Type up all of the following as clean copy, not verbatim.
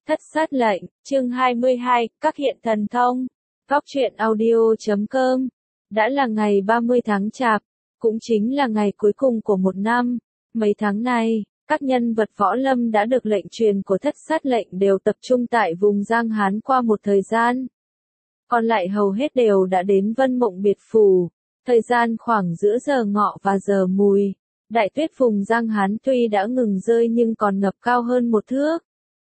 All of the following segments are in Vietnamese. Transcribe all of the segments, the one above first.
Thất sát lệnh, chương 22, các hiện thần thông. Góc truyện audio.com. Đã là ngày 30 tháng Chạp, cũng chính là ngày cuối cùng của một năm. Mấy tháng này, các nhân vật võ lâm đã được lệnh truyền của thất sát lệnh đều tập trung tại vùng Giang Hán qua một thời gian. Còn lại hầu hết đều đã đến Vân Mộng Biệt Phủ. Thời gian khoảng giữa giờ ngọ và giờ mùi. Đại tuyết vùng Giang Hán tuy đã ngừng rơi nhưng còn ngập cao hơn một thước.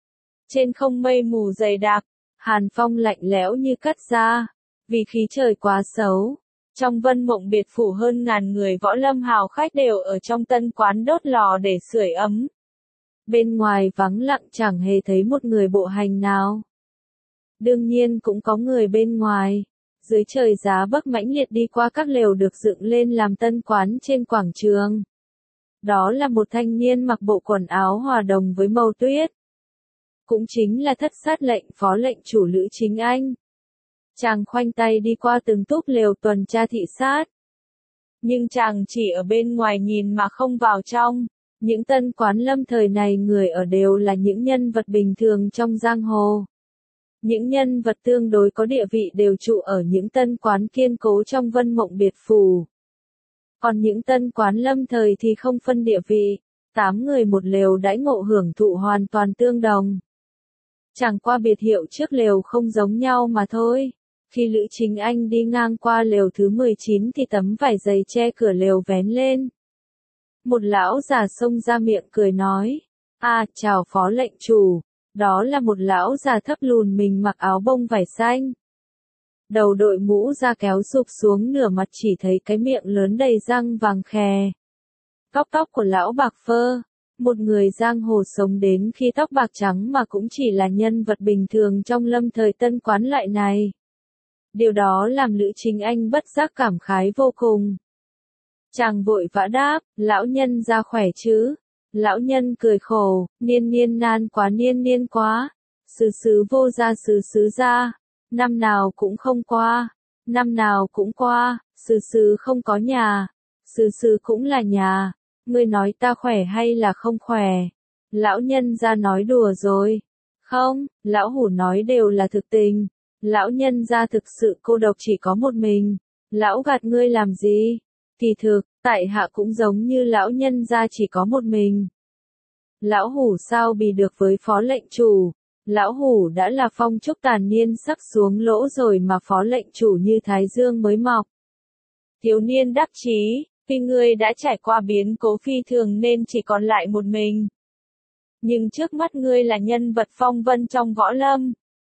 Trên không mây mù dày đặc, hàn phong lạnh lẽo như cắt da, vì khí trời quá xấu. Trong Vân Mộng Biệt Phủ hơn ngàn người võ lâm hào khách đều ở trong tân quán đốt lò để sưởi ấm. Bên ngoài vắng lặng chẳng hề thấy một người bộ hành nào. Đương nhiên cũng có người bên ngoài. Dưới trời giá bấc mãnh liệt đi qua các lều được dựng lên làm tân quán trên quảng trường. Đó là một thanh niên mặc bộ quần áo hòa đồng với màu tuyết. Cũng chính là thất sát lệnh phó lệnh chủ Lữ Chính Anh. Chàng khoanh tay đi qua từng túp lều tuần tra thị sát. Nhưng chàng chỉ ở bên ngoài nhìn mà không vào trong. Những tân quán lâm thời này người ở đều là những nhân vật bình thường trong giang hồ. Những nhân vật tương đối có địa vị đều trụ ở những tân quán kiên cố trong Vân Mộng Biệt Phủ. Còn những tân quán lâm thời thì không phân địa vị, 8 người một lều đãi ngộ hưởng thụ hoàn toàn tương đồng. Chẳng qua biệt hiệu trước lều không giống nhau mà thôi. Khi Lữ Chính Anh đi ngang qua lều thứ 19 thì tấm vải dày che cửa lều vén lên. Một lão già xông ra miệng cười nói, chào phó lệnh chủ. Đó là một lão già thấp lùn mình mặc áo bông vải xanh. Đầu đội mũ da kéo sụp xuống nửa mặt chỉ thấy cái miệng lớn đầy răng vàng khè. Tóc của lão bạc phơ. Một người giang hồ sống đến khi tóc bạc trắng mà cũng chỉ là nhân vật bình thường trong lâm thời tân quán loại này. Điều đó làm Lữ Chính Anh bất giác cảm khái vô cùng. Chàng vội vã đáp, lão nhân ra khỏe chứ? Lão nhân cười khổ, niên niên quá. Xứ vô ra xứ ra. Năm nào cũng không qua. Năm nào cũng qua. Xứ không có nhà. Xứ cũng là nhà. Ngươi nói ta khỏe hay là không khỏe? Lão nhân ra nói đùa rồi. Không, lão hủ nói đều là thực tình. Lão nhân ra thực sự cô độc chỉ có một mình. Lão gạt ngươi làm gì? Kỳ thực, tại hạ cũng giống như lão nhân ra chỉ có một mình. Lão hủ sao bì được với phó lệnh chủ? Lão hủ đã là phong trúc tàn niên sắp xuống lỗ rồi mà phó lệnh chủ như thái dương mới mọc. Thiếu niên đắc chí, vì ngươi đã trải qua biến cố phi thường nên chỉ còn lại một mình. Nhưng trước mắt ngươi là nhân vật phong vân trong võ lâm.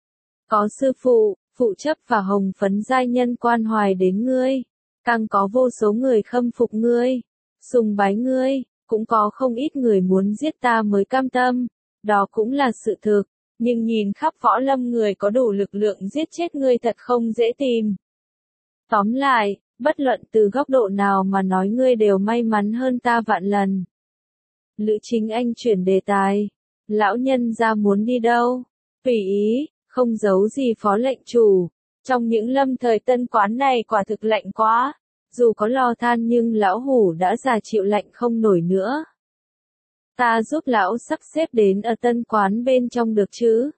Có sư phụ, phụ chấp và hồng phấn giai nhân quan hoài đến ngươi. Càng có vô số người khâm phục ngươi, sùng bái ngươi, cũng có không ít người muốn giết ta mới cam tâm. Đó cũng là sự thực, nhưng nhìn khắp võ lâm người có đủ lực lượng giết chết ngươi thật không dễ tìm. Tóm lại, bất luận từ góc độ nào mà nói ngươi đều may mắn hơn ta vạn lần. Lữ Chính Anh chuyển đề tài. Lão nhân ra muốn đi đâu? Tùy ý, không giấu gì phó lệnh chủ. Trong những lâm thời tân quán này quả thực lạnh quá. Dù có lò than nhưng lão hủ đã già chịu lạnh không nổi nữa. Ta giúp lão sắp xếp đến ở tân quán bên trong được chứ?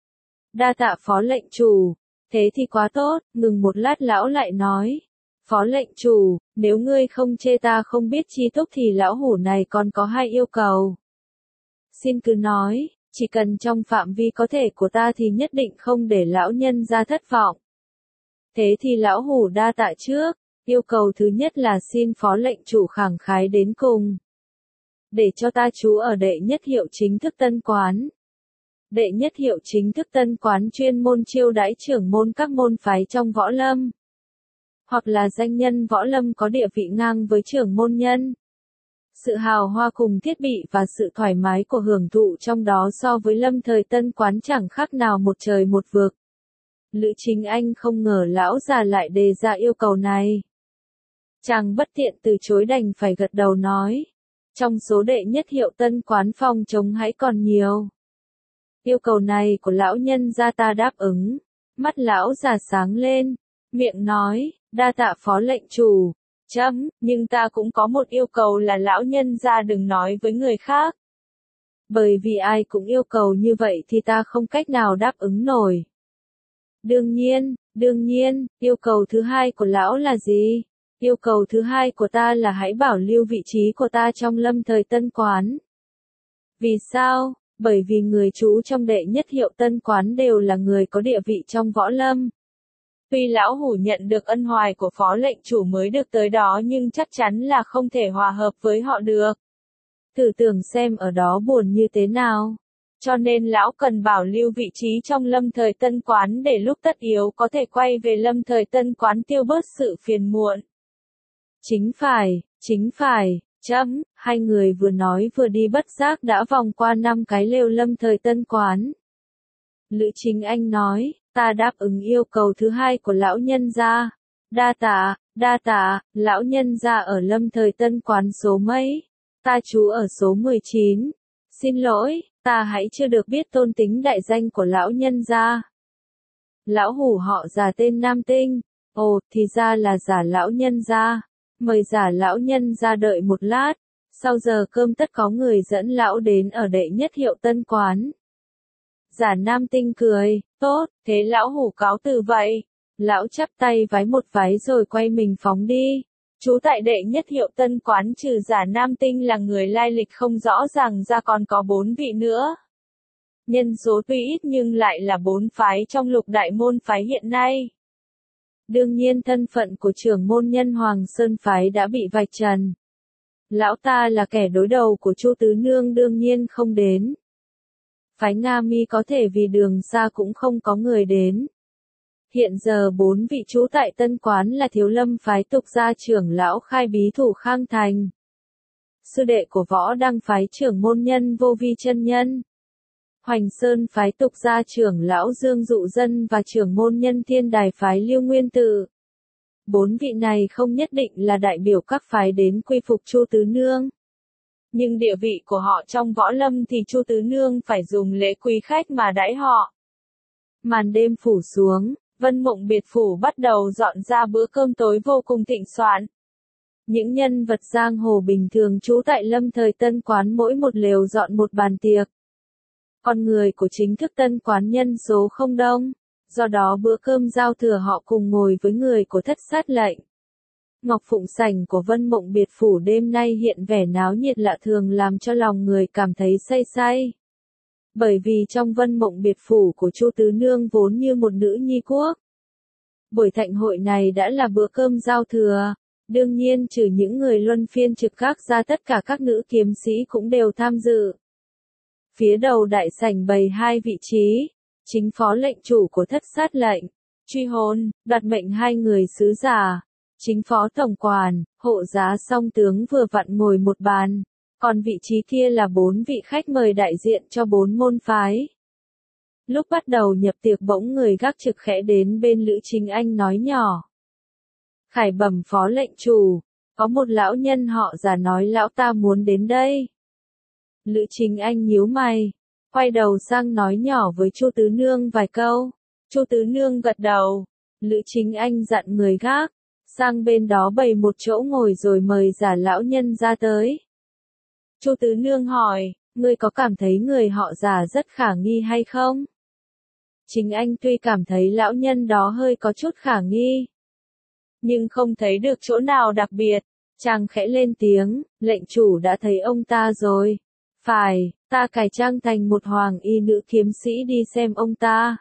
Đa tạ phó lệnh chủ. Thế thì quá tốt. Ngừng một lát lão lại nói. Phó lệnh chủ, nếu ngươi không chê ta không biết chi túc thì lão hủ này còn có 2 yêu cầu. Xin cứ nói, chỉ cần trong phạm vi có thể của ta thì nhất định không để lão nhân ra thất vọng. Thế thì lão hủ đa tạ trước. Yêu cầu thứ nhất là xin phó lệnh chủ khẳng khái đến cùng. Để cho ta trú ở đệ nhất hiệu chính thức tân quán. Đệ nhất hiệu chính thức tân quán chuyên môn chiêu đãi trưởng môn các môn phái trong võ lâm. Hoặc là danh nhân võ lâm có địa vị ngang với trưởng môn nhân. Sự hào hoa cùng thiết bị và sự thoải mái của hưởng thụ trong đó so với lâm thời tân quán chẳng khác nào một trời một vực. Lữ Chính Anh không ngờ lão già lại đề ra yêu cầu này. Chàng bất tiện từ chối đành phải gật đầu nói. Trong số đệ nhất hiệu tân quán phòng trống hãy còn nhiều. Yêu cầu này của lão nhân gia ta đáp ứng. Mắt lão già sáng lên. Miệng nói, đa tạ phó lệnh chủ. Nhưng ta cũng có một yêu cầu là lão nhân gia đừng nói với người khác. Bởi vì ai cũng yêu cầu như vậy thì ta không cách nào đáp ứng nổi. Đương nhiên, yêu cầu thứ hai của lão là gì? Yêu cầu thứ hai của ta là hãy bảo lưu vị trí của ta trong lâm thời Tân Quán. Vì sao? Bởi vì người trú trong đệ nhất hiệu Tân Quán đều là người có địa vị trong võ lâm. Tuy lão hủ nhận được ân hoài của phó lệnh chủ mới được tới đó nhưng chắc chắn là không thể hòa hợp với họ được. Thử tưởng xem ở đó buồn như thế nào. Cho nên lão cần bảo lưu vị trí trong lâm thời Tân Quán để lúc tất yếu có thể quay về lâm thời Tân Quán tiêu bớt sự phiền muộn. Chính phải, hai người vừa nói vừa đi bất giác đã vòng qua 5 cái lều lâm thời Tân Quán. Lữ Chính Anh nói, ta đáp ứng yêu cầu thứ hai của lão nhân gia. Đa tạ, lão nhân gia ở lâm thời Tân Quán số mấy? Ta trú ở số 19. Xin lỗi, ta hãy chưa được biết tôn tính đại danh của lão nhân gia. Lão hủ họ Già tên Nam Tinh. Ồ, thì ra là Giả lão nhân gia. Mời Giả lão nhân gia đợi một lát. Sau giờ cơm tất có người dẫn lão đến ở đệ nhất hiệu Tân Quán. Giả Nam Tinh cười, tốt, thế lão hủ cáo từ vậy. Lão chắp tay vái một vái rồi quay mình phóng đi. Trú tại đệ nhất hiệu Tân Quán trừ Giả Nam Tinh là người lai lịch không rõ ràng ra còn có 4 vị nữa. Nhân số tuy ít nhưng lại là 4 phái trong lục đại môn phái hiện nay. Đương nhiên thân phận của trưởng môn nhân Hoàng Sơn phái đã bị vạch trần. Lão ta là kẻ đối đầu của Chu Tứ Nương đương nhiên không đến. Phái Nga Mi có thể vì đường xa cũng không có người đến. Hiện giờ 4 vị trú tại Tân Quán là Thiếu Lâm phái Tục gia trưởng lão Khai Bí Thủ Khang Thành. Sư đệ của Võ Đăng phái trưởng môn nhân Vô Vi chân nhân. Hoành Sơn phái Tục gia trưởng lão Dương Dụ Dân và trưởng môn nhân Thiên Đài phái Lưu Nguyên Tự. 4 vị này không nhất định là đại biểu các phái đến quy phục Chu Tứ Nương. Nhưng địa vị của họ trong võ lâm thì Chu Tứ Nương phải dùng lễ quý khách mà đãi họ. Màn đêm phủ xuống, Vân Mộng biệt phủ bắt đầu dọn ra bữa cơm tối vô cùng thịnh soạn. Những nhân vật giang hồ bình thường trú tại lâm thời Tân Quán mỗi một lều dọn một bàn tiệc. Con người của chính thức Tân Quán nhân số không đông, do đó bữa cơm giao thừa họ cùng ngồi với người của Thất Sát lệnh. Ngọc Phụng sảnh của Vân Mộng biệt phủ đêm nay hiện vẻ náo nhiệt lạ thường làm cho lòng người cảm thấy say say. Bởi vì trong Vân Mộng biệt phủ của Chu Tứ Nương vốn như một nữ nhi quốc. Buổi thạnh hội này đã là bữa cơm giao thừa, đương nhiên trừ những người luân phiên trực gác ra tất cả các nữ kiếm sĩ cũng đều tham dự. Phía đầu đại sảnh bày 2 vị trí, chính phó lệnh chủ của Thất Sát lệnh, truy hồn, đoạt mệnh 2 người sứ giả, chính phó tổng quản, hộ giá song tướng vừa vặn ngồi một bàn, còn vị trí kia là 4 vị khách mời đại diện cho 4 môn phái. Lúc bắt đầu nhập tiệc bỗng người gác trực khẽ đến bên Lữ Chính Anh nói nhỏ. Khải bẩm phó lệnh chủ, có một lão nhân họ Già nói lão ta muốn đến đây. Lữ Chính Anh nhíu mày, quay đầu sang nói nhỏ với Chu Tứ Nương vài câu. Chu Tứ Nương gật đầu. Lữ Chính Anh dặn người gác, sang bên đó bày một chỗ ngồi rồi mời Giả lão nhân ra tới. Chu Tứ Nương hỏi, ngươi có cảm thấy người họ Giả rất khả nghi hay không? Chính Anh tuy cảm thấy lão nhân đó hơi có chút khả nghi, nhưng không thấy được chỗ nào đặc biệt. Chàng khẽ lên tiếng, lệnh chủ đã thấy ông ta rồi. Phải, ta cải trang thành một hoàng y nữ kiếm sĩ đi xem ông ta.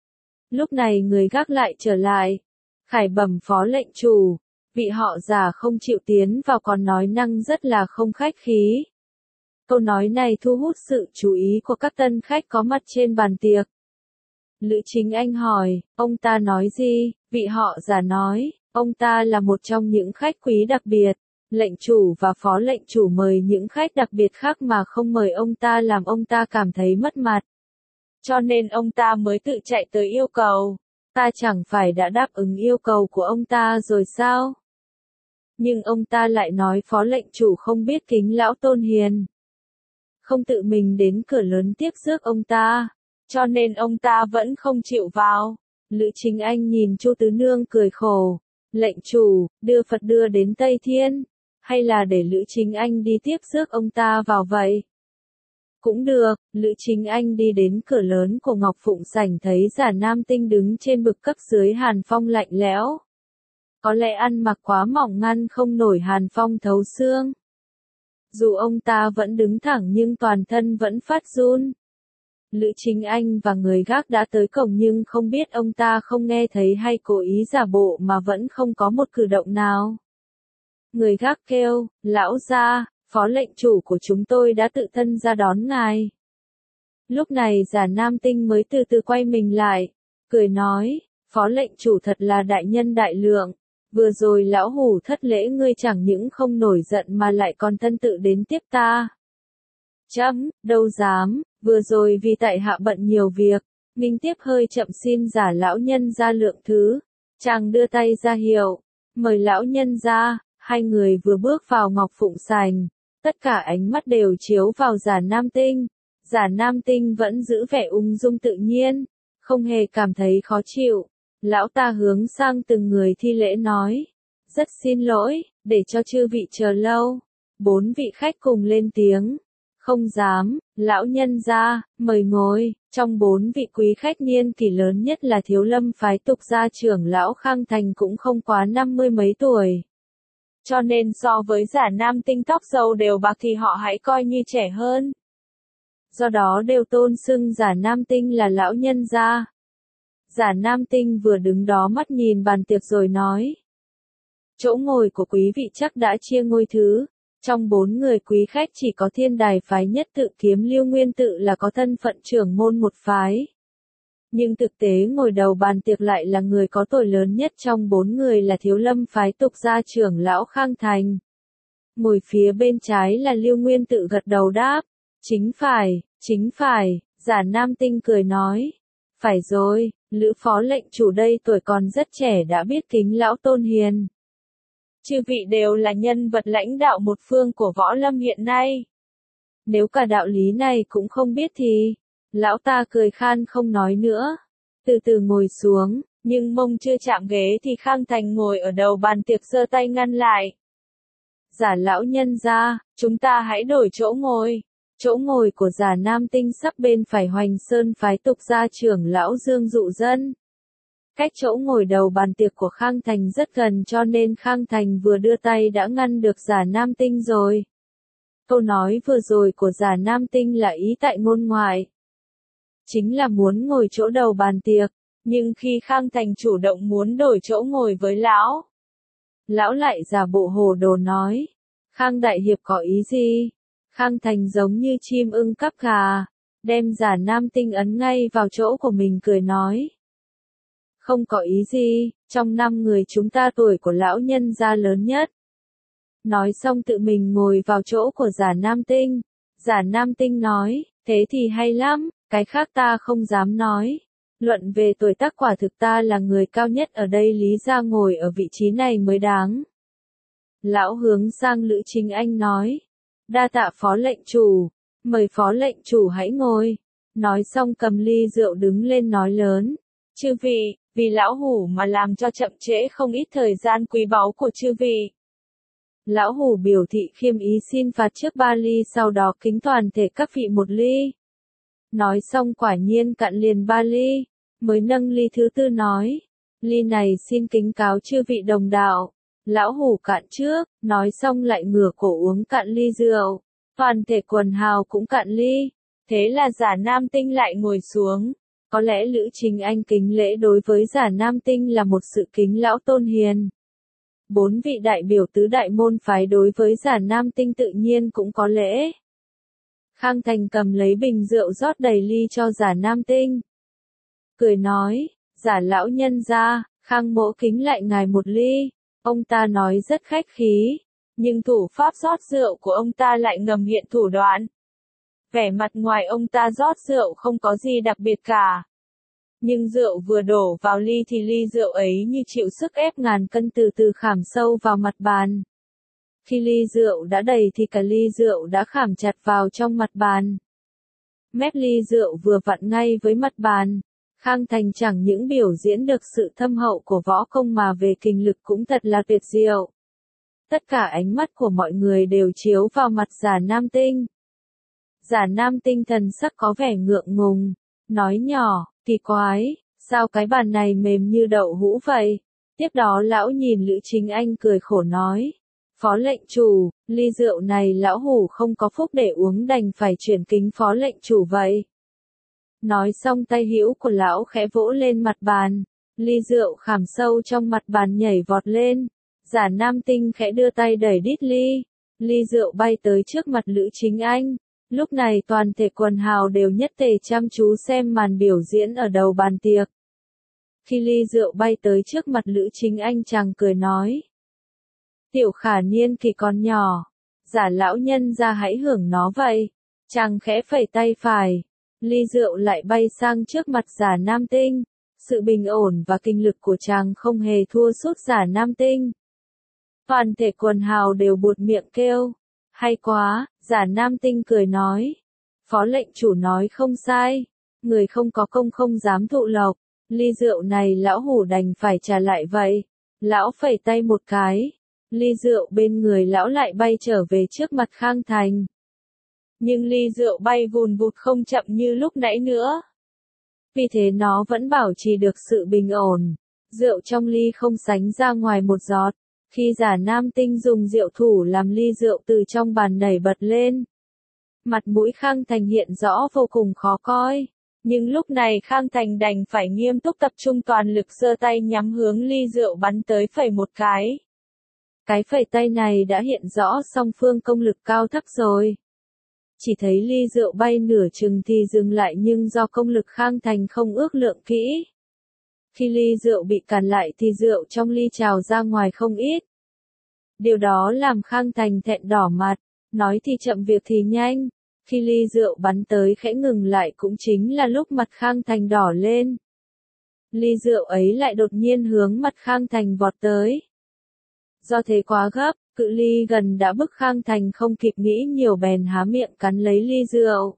Lúc này người gác lại trở lại. Khải bẩm phó lệnh chủ, vị họ Giả không chịu tiến vào còn nói năng rất là không khách khí. Câu nói này thu hút sự chú ý của các tân khách có mặt trên bàn tiệc. Lữ Chính Anh hỏi, ông ta nói gì? Vị họ Giả nói, ông ta là một trong những khách quý đặc biệt. Lệnh chủ và phó lệnh chủ mời những khách đặc biệt khác mà không mời ông ta làm ông ta cảm thấy mất mặt. Cho nên ông ta mới tự chạy tới yêu cầu. Ta chẳng phải đã đáp ứng yêu cầu của ông ta rồi sao? Nhưng ông ta lại nói phó lệnh chủ không biết kính lão tôn hiền. Không tự mình đến cửa lớn tiếp rước ông ta. Cho nên ông ta vẫn không chịu vào. Lữ Chính Anh nhìn Chu Tứ Nương cười khổ. Lệnh chủ, đưa Phật đưa đến Tây Thiên. Hay là để Lữ Chính Anh đi tiếp rước ông ta vào vậy? Cũng được, Lữ Chính Anh đi đến cửa lớn của Ngọc Phụng sảnh thấy Giả Nam Tinh đứng trên bực cấp dưới hàn phong lạnh lẽo. Có lẽ ăn mặc quá mỏng ngăn không nổi hàn phong thấu xương. Dù ông ta vẫn đứng thẳng nhưng toàn thân vẫn phát run. Lữ Chính Anh và người gác đã tới cổng nhưng không biết ông ta không nghe thấy hay cố ý giả bộ mà vẫn không có một cử động nào. Người gác kêu, lão gia, phó lệnh chủ của chúng tôi đã tự thân ra đón ngài. Lúc này Giả Nam Tinh mới từ từ quay mình lại, cười nói, phó lệnh chủ thật là đại nhân đại lượng, vừa rồi lão hủ thất lễ ngươi chẳng những không nổi giận mà lại còn thân tự đến tiếp ta. Chấm, đâu dám, vừa rồi vì tại hạ bận nhiều việc, nghinh tiếp hơi chậm xin Giả lão nhân ra lượng thứ. Chàng đưa tay ra hiệu, mời lão nhân ra. Hai người vừa bước vào Ngọc Phụng sảnh, tất cả ánh mắt đều chiếu vào Giả Nam Tinh. Giả Nam Tinh vẫn giữ vẻ ung dung tự nhiên, không hề cảm thấy khó chịu. Lão ta hướng sang từng người thi lễ nói, rất xin lỗi, để cho chư vị chờ lâu. 4 vị khách cùng lên tiếng, không dám, lão nhân ra, mời ngồi. Trong 4 vị quý khách niên kỷ lớn nhất là Thiếu Lâm phái Tục gia trưởng lão Khang Thành cũng không quá 50 mấy tuổi. Cho nên so với Giả Nam Tinh tóc râu đều bạc thì họ hãy coi như trẻ hơn. Do đó đều tôn xưng Giả Nam Tinh là lão nhân gia. Giả Nam Tinh vừa đứng đó mắt nhìn bàn tiệc rồi nói. Chỗ ngồi của quý vị chắc đã chia ngôi thứ. Trong 4 người quý khách chỉ có Thiên Đài phái Nhất Tự Kiếm Lưu Nguyên Tự là có thân phận trưởng môn một phái. Nhưng thực tế ngồi đầu bàn tiệc lại là người có tuổi lớn nhất trong 4 người là Thiếu Lâm phái Tục gia trưởng lão Khang Thành. Ngồi phía bên trái là Lưu Nguyên Tự gật đầu đáp. Chính phải, Giả Nam Tinh cười nói. Phải rồi, Lữ phó lệnh chủ đây tuổi còn rất trẻ đã biết kính lão tôn hiền. Chư vị đều là nhân vật lãnh đạo một phương của võ lâm hiện nay. Nếu cả đạo lý này cũng không biết thì, lão ta cười khan không nói nữa. Từ từ ngồi xuống, nhưng mông chưa chạm ghế thì Khang Thành ngồi ở đầu bàn tiệc giơ tay ngăn lại. Giả lão nhân ra, chúng ta hãy đổi chỗ ngồi. Chỗ ngồi của Giả Nam Tinh sắp bên phải Hoành Sơn phái Tục gia trưởng lão Dương Dụ Dân. Cách chỗ ngồi đầu bàn tiệc của Khang Thành rất gần cho nên Khang Thành vừa đưa tay đã ngăn được Giả Nam Tinh rồi. Câu nói vừa rồi của Giả Nam Tinh là ý tại ngôn ngoại. Chính là muốn ngồi chỗ đầu bàn tiệc, nhưng khi Khang Thành chủ động muốn đổi chỗ ngồi với lão. Lão lại giả bộ hồ đồ nói, Khang Đại Hiệp có ý gì? Khang Thành giống như chim ưng cắp gà, đem Giả Nam Tinh ấn ngay vào chỗ của mình cười nói. Không có ý gì, trong 5 người chúng ta tuổi của lão nhân gia lớn nhất. Nói xong tự mình ngồi vào chỗ của Giả Nam Tinh. Giả Nam Tinh nói, thế thì hay lắm, cái khác ta không dám nói. Luận về tuổi tác quả thực ta là người cao nhất ở đây lý ra ngồi ở vị trí này mới đáng. Lão hướng sang Lữ Chính Anh nói, đa tạ phó lệnh chủ, mời phó lệnh chủ hãy ngồi. Nói xong cầm ly rượu đứng lên nói lớn, chư vị, vì lão hủ mà làm cho chậm trễ không ít thời gian quý báu của chư vị. Lão hủ biểu thị khiêm ý xin phạt trước 3 ly sau đó kính toàn thể các vị 1 ly. Nói xong quả nhiên cạn liền 3 ly, mới nâng ly thứ 4 nói, ly này xin kính cáo chư vị đồng đạo. Lão hủ cạn trước, nói xong lại ngửa cổ uống cạn ly rượu, toàn thể quần hào cũng cạn ly. Thế là Giả Nam Tinh lại ngồi xuống. Có lẽ Lữ Chính Anh kính lễ đối với Giả Nam Tinh là một sự kính lão tôn hiền. 4 vị đại biểu tứ đại môn phái đối với Giả Nam Tinh tự nhiên cũng có lễ. Khang Thành cầm lấy bình rượu rót đầy ly cho Giả Nam Tinh. Cười nói, Giả lão nhân ra, Khang mỗ kính lại ngài 1 ly. Ông ta nói rất khách khí, nhưng thủ pháp rót rượu của ông ta lại ngầm hiện thủ đoạn. Vẻ mặt ngoài ông ta rót rượu không có gì đặc biệt cả. Nhưng rượu vừa đổ vào ly thì ly rượu ấy như chịu sức ép ngàn cân từ từ khảm sâu vào mặt bàn. Khi ly rượu đã đầy thì cả ly rượu đã khảm chặt vào trong mặt bàn. Mép ly rượu vừa vặn ngay với mặt bàn. Khang Thành chẳng những biểu diễn được sự thâm hậu của võ công mà về kinh lực cũng thật là tuyệt diệu. Tất cả ánh mắt của mọi người đều chiếu vào mặt Giả Nam Tinh. Giả Nam Tinh thần sắc có vẻ ngượng ngùng, nói nhỏ, kỳ quái, sao cái bàn này mềm như đậu hũ vậy? Tiếp đó lão nhìn Lữ Chính Anh cười khổ nói, phó lệnh chủ, ly rượu này lão hủ không có phúc để uống đành phải chuyển kính phó lệnh chủ vậy. Nói xong tay hữu của lão khẽ vỗ lên mặt bàn, ly rượu khảm sâu trong mặt bàn nhảy vọt lên. Giả Nam Tinh khẽ đưa tay đẩy đít ly rượu bay tới trước mặt Lữ Chính Anh. Lúc này toàn thể quần hào đều nhất tề chăm chú xem màn biểu diễn ở đầu bàn tiệc. Khi ly rượu bay tới trước mặt Lữ Chính Anh chàng cười nói. Tiểu Khả niên kỳ còn nhỏ, Giả lão nhân ra hãy hưởng nó vậy. Chàng khẽ phẩy tay phải, ly rượu lại bay sang trước mặt Giả Nam Tinh. Sự bình ổn và kinh lực của chàng không hề thua sút Giả Nam Tinh. Toàn thể quần hào đều buột miệng kêu. Hay quá, Giả Nam Tinh cười nói. Phó lệnh chủ nói không sai. Người không có công không dám thụ lộc. Ly rượu này lão hủ đành phải trả lại vậy. Lão phẩy tay một cái. Ly rượu bên người lão lại bay trở về trước mặt Khang Thành. Nhưng ly rượu bay vùn vụt không chậm như lúc nãy nữa. Vì thế nó vẫn bảo trì được sự bình ổn. Rượu trong ly không sánh ra ngoài một giọt. Khi Giả Nam Tinh dùng rượu thủ làm ly rượu từ trong bàn nảy bật lên. Mặt mũi Khang Thành hiện rõ vô cùng khó coi. Nhưng lúc này Khang Thành đành phải nghiêm túc tập trung toàn lực giơ tay nhắm hướng ly rượu bắn tới phẩy một cái. Cái phẩy tay này đã hiện rõ song phương công lực cao thấp rồi. Chỉ thấy ly rượu bay nửa chừng thì dừng lại nhưng do công lực Khang Thành không ước lượng kỹ. Khi ly rượu bị cản lại thì rượu trong ly trào ra ngoài không ít. Điều đó làm Khang Thành thẹn đỏ mặt, nói thì chậm việc thì nhanh. Khi ly rượu bắn tới khẽ ngừng lại cũng chính là lúc mặt Khang Thành đỏ lên. Ly rượu ấy lại đột nhiên hướng mặt Khang Thành vọt tới. Do thế quá gấp, cự ly gần đã bức Khang Thành không kịp nghĩ nhiều bèn há miệng cắn lấy ly rượu.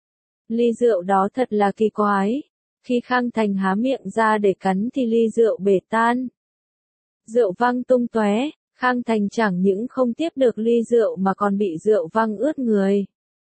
Ly rượu đó thật là kỳ quái. Khi Khang Thành há miệng ra để cắn thì ly rượu bể tan. Rượu văng tung tóe, Khang Thành chẳng những không tiếp được ly rượu mà còn bị rượu văng ướt người.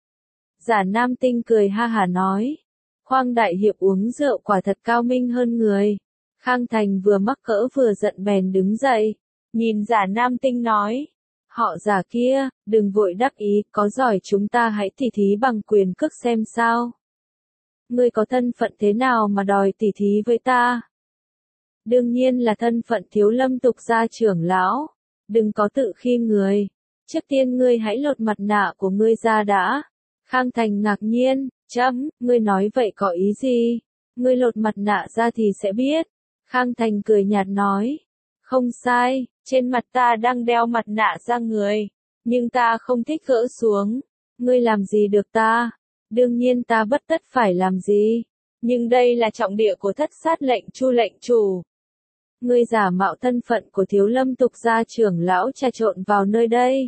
Giả Nam Tinh cười ha hả nói. Khoang đại hiệp uống rượu quả thật cao minh hơn người. Khang Thành vừa mắc cỡ vừa giận bèn đứng dậy. Nhìn Giả Nam Tinh nói. Họ Giả kia, đừng vội đắc ý, có giỏi chúng ta hãy tỉ thí bằng quyền cước xem sao. Ngươi có thân phận thế nào mà đòi tỉ thí với ta? Đương nhiên là thân phận Thiếu Lâm tục gia trưởng lão. Đừng có tự khiêm người. Trước tiên ngươi hãy lột mặt nạ của ngươi ra đã. Khang Thành ngạc nhiên, ngươi nói vậy có ý gì? Ngươi lột mặt nạ ra thì sẽ biết. Khang Thành cười nhạt nói. Không sai, trên mặt ta đang đeo mặt nạ da người. Nhưng ta không thích gỡ xuống. Ngươi làm gì được ta? Đương nhiên ta bất tất phải làm gì. Nhưng đây là trọng địa của thất sát lệnh Chu lệnh chủ. Ngươi giả mạo thân phận của Thiếu Lâm tục gia trưởng lão trà trộn vào nơi đây.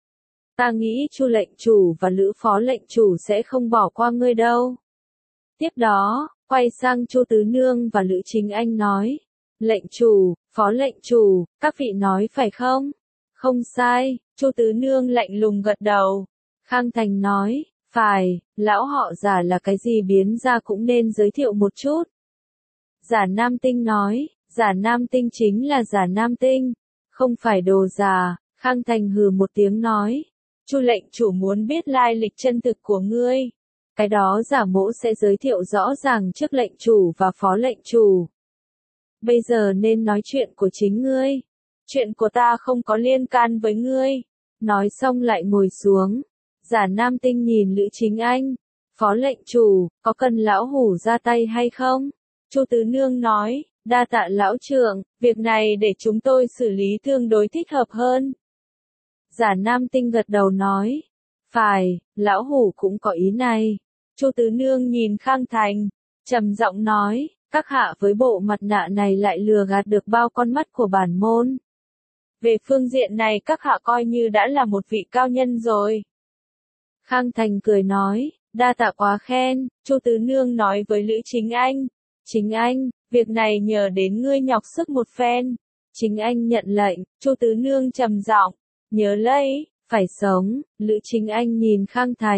Ta nghĩ Chu lệnh chủ và Lữ phó lệnh chủ sẽ không bỏ qua ngươi đâu. Tiếp đó, quay sang Chu Tứ Nương và Lữ Chính Anh nói. Lệnh chủ, phó lệnh chủ, các vị nói phải không? Không sai, Chu Tứ Nương lạnh lùng gật đầu. Khang Thành nói, phải, lão họ Giả là cái gì biến ra cũng nên giới thiệu một chút. Giả Nam Tinh nói, Giả Nam Tinh chính là Giả Nam Tinh, không phải đồ giả. Khang Thành hừ một tiếng nói. Chu lệnh chủ muốn biết lai lịch chân thực của ngươi. Cái đó Giả mỗ sẽ giới thiệu rõ ràng trước lệnh chủ và phó lệnh chủ. Bây giờ nên nói chuyện của chính ngươi. Chuyện của ta không có liên can với ngươi. Nói xong lại ngồi xuống. Giả Nam Tinh nhìn Lữ Chính Anh. Phó lệnh chủ, có cần lão hủ ra tay hay không? Chu Tứ Nương nói, đa tạ lão trưởng, việc này để chúng tôi xử lý tương đối thích hợp hơn. Giả Nam Tinh gật đầu nói, phải, lão hủ cũng có ý này. Chu Tứ Nương nhìn Khang Thành, trầm giọng nói, các hạ với bộ mặt nạ này lại lừa gạt được bao con mắt của bản môn. Về phương diện này các hạ coi như đã là một vị cao nhân rồi. Khang Thành cười nói, đa tạ quá khen. Chu Tứ Nương nói với Lữ Chính Anh, Chính Anh, việc này nhờ đến ngươi nhọc sức một phen. Chính Anh nhận lệnh. Chu Tứ Nương trầm giọng, nhớ lấy, phải sống. Lữ Chính Anh nhìn Khang Thành,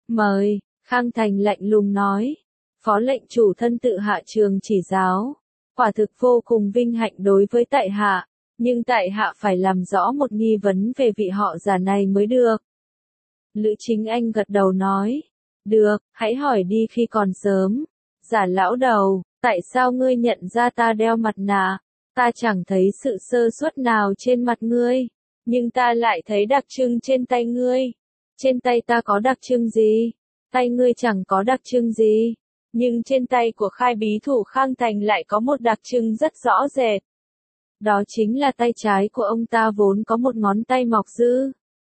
Mời, Khang Thành lạnh lùng nói. Phó lệnh chủ thân tự hạ trường chỉ giáo. Quả thực vô cùng vinh hạnh đối với tại hạ. Nhưng tại hạ phải làm rõ một nghi vấn về vị họ giả này mới được. Lữ Chính Anh gật đầu nói. Được, hãy hỏi đi khi còn sớm. Giả lão đầu, tại sao ngươi nhận ra ta đeo mặt nạ? Ta chẳng thấy sự sơ suất nào trên mặt ngươi. Nhưng ta lại thấy đặc trưng trên tay ngươi. Trên tay ta có đặc trưng gì? Tay ngươi chẳng có đặc trưng gì. Nhưng trên tay của khai bí thủ Khang Thành lại có một đặc trưng rất rõ rệt. Đó chính là tay trái của ông ta vốn có một ngón tay mọc dư.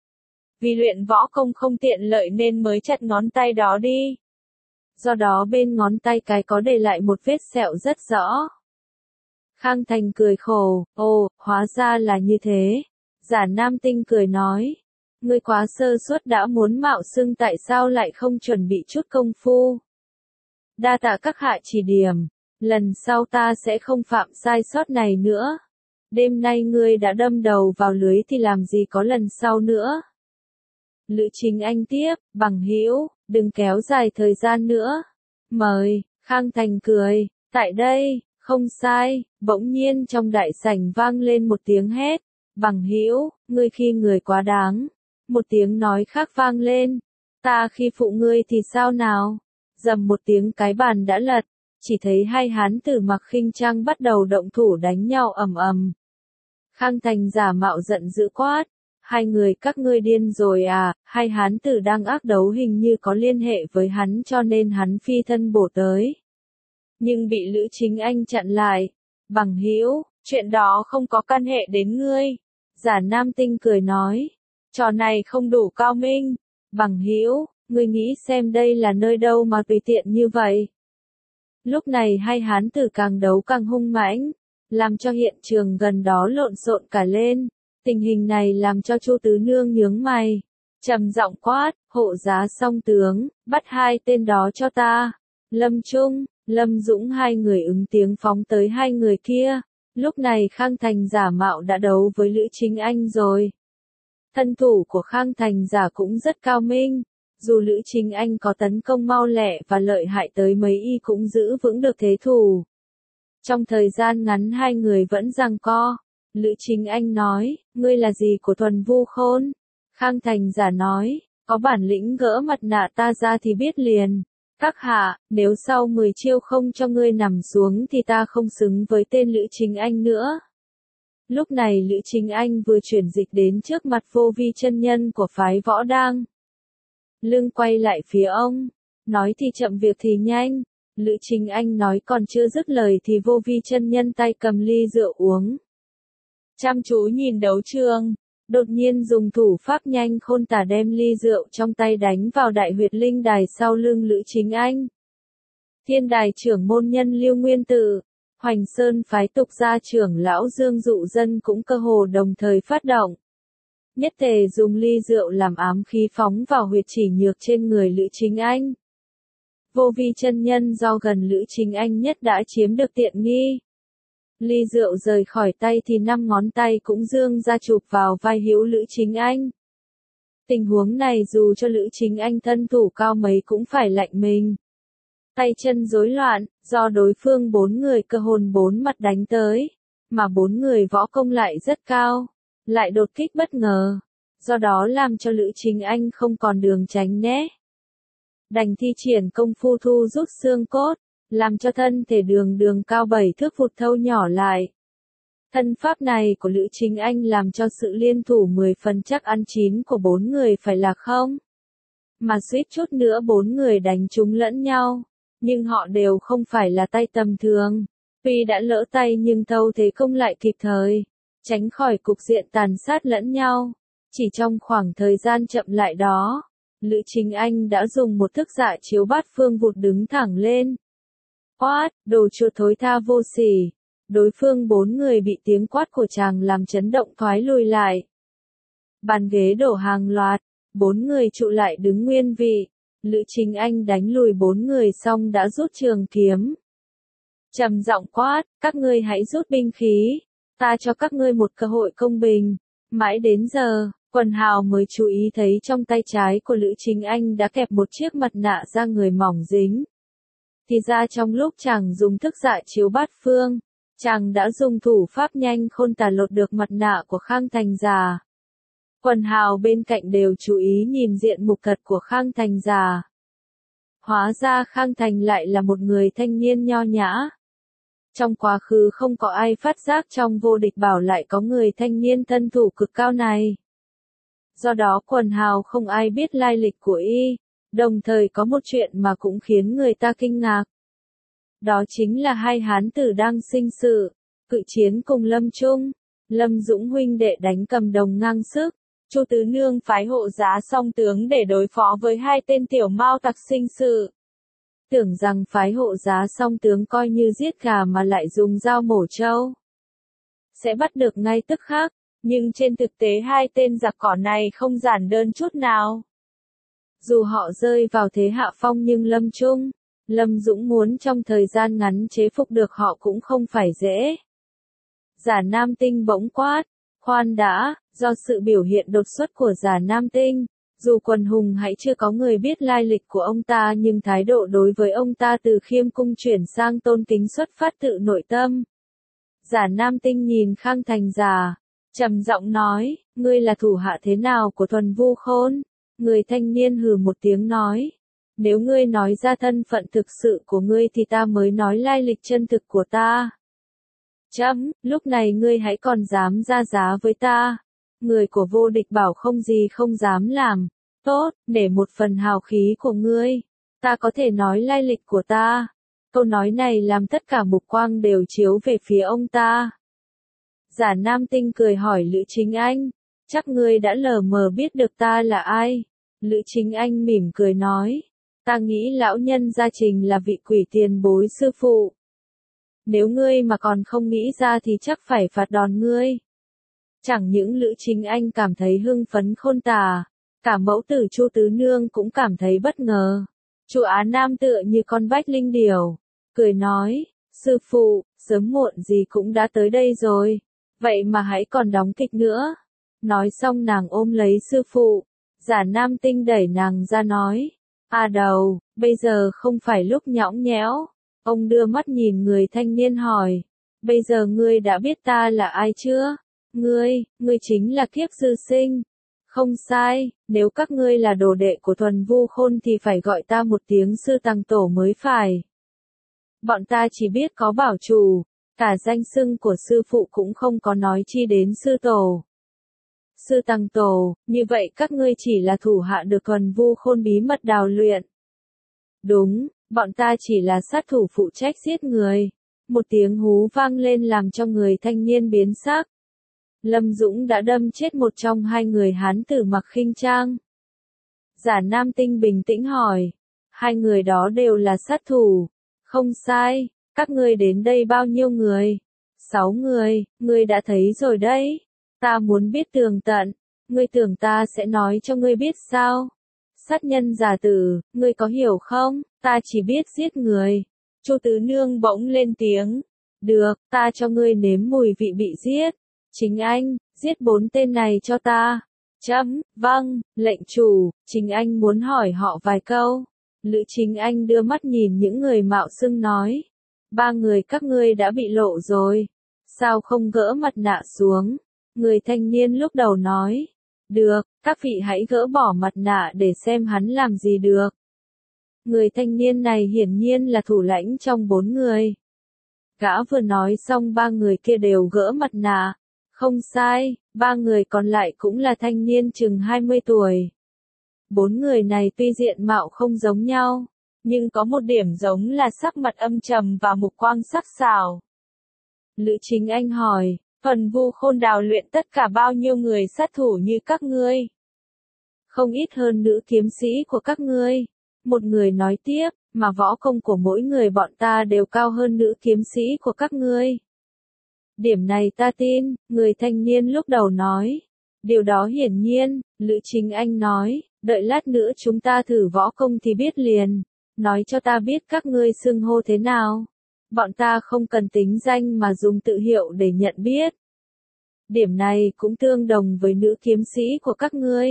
Vì luyện võ công không tiện lợi nên mới chặt ngón tay đó đi. Do đó bên ngón tay cái có để lại một vết sẹo rất rõ. Khang Thành cười khổ, ồ, hóa ra là như thế. Giả Nam Tinh cười nói, ngươi quá sơ suất đã muốn mạo xưng tại sao lại không chuẩn bị chút công phu. Đa tạ các hạ chỉ điểm, lần sau ta sẽ không phạm sai sót này nữa. Đêm nay ngươi đã đâm đầu vào lưới thì làm gì có lần sau nữa. Lữ Chính Anh tiếp, bằng hữu, đừng kéo dài thời gian nữa. Mời, Khang Thành cười, tại đây, không sai, bỗng nhiên trong đại sảnh vang lên một tiếng hét. Bằng hữu, ngươi khi người quá đáng. Một tiếng nói khác vang lên. Ta khi phụ ngươi thì sao nào? Dầm một tiếng cái bàn đã lật. Chỉ thấy hai hán tử mặc khinh trang bắt đầu động thủ đánh nhau ầm ầm. Khang Thành giả mạo giận dữ quát. Hai người các ngươi điên rồi à? Hai hán tử đang ác đấu hình như có liên hệ với hắn cho nên hắn phi thân bổ tới. Nhưng bị Lữ Chính Anh chặn lại. Bằng hữu, chuyện đó không có can hệ đến ngươi. Giả Nam Tinh cười nói. Trò này không đủ cao minh. Bằng hữu, ngươi nghĩ xem đây là nơi đâu mà tùy tiện như vậy. Lúc này hai hán tử càng đấu càng hung mãnh, làm cho hiện trường gần đó lộn xộn cả lên. Tình hình này làm cho Chu Tứ Nương nhướng mày, trầm giọng quát, hộ giá song tướng, bắt hai tên đó cho ta. Lâm Trung, Lâm Dũng hai người ứng tiếng phóng tới hai người kia. Lúc này Khang Thành giả mạo đã đấu với Lữ Chính Anh rồi. Thân thủ của Khang Thành giả cũng rất cao minh. Dù Lữ Chính Anh có tấn công mau lẹ và lợi hại tới mấy y cũng giữ vững được thế thủ. Trong thời gian ngắn hai người vẫn giằng co. Lữ Chính Anh nói, ngươi là gì của Thuần Vu Khôn? Khang Thành giả nói, có bản lĩnh gỡ mặt nạ ta ra thì biết liền. Các hạ, nếu sau 10 chiêu không cho ngươi nằm xuống thì ta không xứng với tên Lữ Chính Anh nữa. Lúc này Lữ Chính Anh vừa chuyển dịch đến trước mặt Vô Vi chân nhân của phái Võ Đang. Lưng quay lại phía ông, nói thì chậm việc thì nhanh. Lữ Chính Anh nói còn chưa dứt lời thì Vô Vi chân nhân tay cầm ly rượu uống. Chăm chú nhìn đấu trường, đột nhiên dùng thủ pháp nhanh khôn tả đem ly rượu trong tay đánh vào đại huyệt linh đài sau lưng Lữ Chính Anh. Thiên đài trưởng môn nhân Lưu Nguyên Tự, Hoành Sơn phái tục gia trưởng lão Dương Dụ Dân cũng cơ hồ đồng thời phát động. Nhất tề dùng ly rượu làm ám khí phóng vào huyệt chỉ nhược trên người Lữ Chính Anh. Vô Vi chân nhân do gần Lữ Chính Anh nhất đã chiếm được tiện nghi. Ly rượu rời khỏi tay thì 5 ngón tay cũng dương ra chụp vào vai hữu Lữ Chính Anh. Tình huống này dù cho Lữ Chính Anh thân thủ cao mấy cũng phải lạnh mình. Tay chân rối loạn, do đối phương 4 người cơ hồn 4 mặt đánh tới, mà 4 người võ công lại rất cao, lại đột kích bất ngờ, do đó làm cho Lữ Chính Anh không còn đường tránh né. Đành thi triển công phu thu rút xương cốt, làm cho thân thể đường đường cao 7 thước phụt thâu nhỏ lại. Thân pháp này của Lữ Chính Anh làm cho sự liên thủ 10 phần chắc ăn chín của 4 người phải là không. Mà suýt chút nữa 4 người đánh trúng lẫn nhau. Nhưng họ đều không phải là tay tầm thường. Tuy đã lỡ tay nhưng thâu thế công lại kịp thời, tránh khỏi cục diện tàn sát lẫn nhau. Chỉ trong khoảng thời gian chậm lại đó, Lữ Chính Anh đã dùng một thức dạ chiếu bát phương vụt đứng thẳng lên. Quát, đồ chuột thối tha vô sỉ. Đối phương 4 người bị tiếng quát của chàng làm chấn động thoái lùi lại. Bàn ghế đổ hàng loạt, 4 người trụ lại đứng nguyên vị. Lữ Chính Anh đánh lùi 4 người xong đã rút trường kiếm. Trầm giọng quát, các ngươi hãy rút binh khí. Ta cho các ngươi một cơ hội công bình. Mãi đến giờ, Quần hào mới chú ý thấy trong tay trái của Lữ Chính Anh đã kẹp một chiếc mặt nạ da người mỏng dính. Thì ra trong lúc chàng dùng thức dạ chiếu bát phương, chàng đã dùng thủ pháp nhanh khôn tả lột được mặt nạ của Khang Thành Già. Quần hào bên cạnh đều chú ý nhìn diện mục thật của Khang Thành Già. Hóa ra Khang Thành lại là một người thanh niên nho nhã. Trong quá khứ không có ai phát giác trong Vô Địch Bảo lại có người thanh niên thân thủ cực cao này. Do đó quần hào không ai biết lai lịch của y, đồng thời có một chuyện mà cũng khiến người ta kinh ngạc. Đó chính là hai hán tử đang sinh sự, cự chiến cùng Lâm Trung, Lâm Dũng huynh đệ đánh cầm đồng ngang sức. Chu Tứ Nương phái hộ giá song tướng để đối phó với hai tên tiểu mao tặc sinh sự. Tưởng rằng phái hộ giá song tướng coi như giết gà mà lại dùng dao mổ trâu sẽ bắt được ngay tức khắc, nhưng trên thực tế hai tên giặc cỏ này không giản đơn chút nào. Dù họ rơi vào thế hạ phong nhưng Lâm Trung, Lâm Dũng muốn trong thời gian ngắn chế phục được họ cũng không phải dễ. Giả Nam Tinh bỗng quát, khoan đã, do sự biểu hiện đột xuất của Giả Nam Tinh, dù quần hùng hãy chưa có người biết lai lịch của ông ta nhưng thái độ đối với ông ta từ khiêm cung chuyển sang tôn kính xuất phát tự nội tâm. Giả Nam Tinh nhìn Khang Thành Già, trầm giọng nói, ngươi là thủ hạ thế nào của Thuần Vu Khôn? Người thanh niên hừ một tiếng nói, nếu ngươi nói ra thân phận thực sự của ngươi thì ta mới nói lai lịch chân thực của ta. Chấm, lúc này ngươi hãy còn dám ra giá với ta. Người của Vô Địch Bảo không gì không dám làm. Tốt, để một phần hào khí của ngươi, ta có thể nói lai lịch của ta. Câu nói này làm tất cả mục quang đều chiếu về phía ông ta. Giả Nam Tinh cười hỏi Lữ Chính Anh, chắc ngươi đã lờ mờ biết được ta là ai? Lữ Chính Anh mỉm cười nói, ta nghĩ lão nhân gia Trình là vị quỷ tiền bối sư phụ. Nếu ngươi mà còn không nghĩ ra thì chắc phải phạt đòn ngươi. Chẳng những Lữ Chính Anh cảm thấy hưng phấn khôn tả, cả mẫu tử Chu Tứ Nương cũng cảm thấy bất ngờ. Chu Á Nam tựa như con bách linh điểu, cười nói, sư phụ, sớm muộn gì cũng đã tới đây rồi, vậy mà hãy còn đóng kịch nữa. Nói xong nàng ôm lấy sư phụ, Giả Nam Tinh đẩy nàng ra nói, đầu, bây giờ không phải lúc nhõng nhẽo. Ông đưa mắt nhìn người thanh niên hỏi, bây giờ ngươi đã biết ta là ai chưa? Ngươi chính là Kiếp Dư Sinh. Không sai, nếu các ngươi là đồ đệ của Thuần Vu Khôn thì phải gọi ta một tiếng sư tăng tổ mới phải. Bọn ta chỉ biết có bảo chủ, cả danh xưng của sư phụ cũng không có nói chi đến sư tổ. Sư tăng tổ, như vậy các ngươi chỉ là thủ hạ được Thuần Vu Khôn bí mật đào luyện. Đúng, bọn ta chỉ là sát thủ phụ trách giết người. Một tiếng hú vang lên làm cho người thanh niên biến sắc. Lâm Dũng đã đâm chết một trong hai người hán tử mặc khinh trang. Giả Nam Tinh bình tĩnh hỏi, hai người đó đều là sát thủ. Không sai, các ngươi đến đây bao nhiêu người? 6 người, ngươi đã thấy rồi đấy. Ta muốn biết tường tận, ngươi tưởng ta sẽ nói cho ngươi biết sao? Sát nhân giả tử, ngươi có hiểu không? Ta chỉ biết giết người. Chu Tứ Nương bỗng lên tiếng. Được, ta cho ngươi nếm mùi vị bị giết. Chính Anh, giết 4 tên này cho ta. Vâng, lệnh chủ, Chính Anh muốn hỏi họ vài câu. Lữ Chính Anh đưa mắt nhìn những người mạo xưng nói. 3 người các ngươi đã bị lộ rồi. Sao không gỡ mặt nạ xuống? Người thanh niên lúc đầu nói. Được, các vị hãy gỡ bỏ mặt nạ để xem hắn làm gì được. Người thanh niên này hiển nhiên là thủ lãnh trong 4 người. Gã vừa nói xong 3 người kia đều gỡ mặt nạ. Không sai, 3 người còn lại cũng là thanh niên chừng 20 tuổi. 4 người này tuy diện mạo không giống nhau, nhưng có một điểm giống là sắc mặt âm trầm và mục quang sắc sảo. Lữ Chính Anh hỏi, Thuần Vu Khôn đào luyện tất cả bao nhiêu người sát thủ như các ngươi? Không ít hơn nữ kiếm sĩ của các ngươi. Một người nói tiếp, mà võ công của mỗi người bọn ta đều cao hơn nữ kiếm sĩ của các ngươi. Điểm này ta tin, người thanh niên lúc đầu nói. Điều đó hiển nhiên, Lữ Chính Anh nói, đợi lát nữa chúng ta thử võ công thì biết liền. Nói cho ta biết các ngươi xưng hô thế nào. Bọn ta không cần tính danh mà dùng tự hiệu để nhận biết. điểm này cũng tương đồng với nữ kiếm sĩ của các ngươi.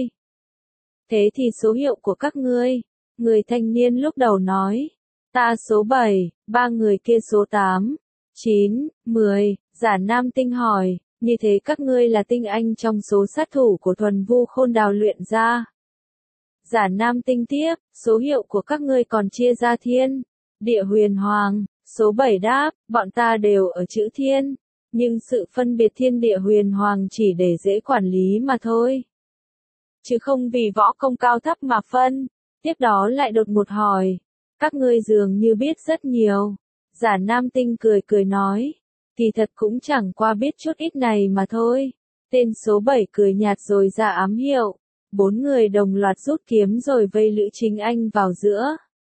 Thế thì số hiệu của các ngươi, người thanh niên lúc đầu nói, ta số 7, ba người kia số 8, 9, 10, giả nam tinh hỏi, như thế các ngươi là tinh anh trong số sát thủ của thuần vu khôn đào luyện ra. Giả nam tinh tiếp, số hiệu của các ngươi còn chia ra thiên, địa huyền hoàng, số 7 đáp, bọn ta đều ở chữ thiên, nhưng sự phân biệt thiên địa huyền hoàng chỉ để dễ quản lý mà thôi. Chứ không vì võ công cao thấp mà phân. Tiếp đó lại đột ngột hỏi, các ngươi dường như biết rất nhiều. Giả nam tinh cười cười nói, kỳ thật cũng chẳng qua biết chút ít này mà thôi. Tên số 7 cười nhạt rồi ra ám hiệu. 4 người đồng loạt rút kiếm rồi vây Lữ Chính Anh vào giữa.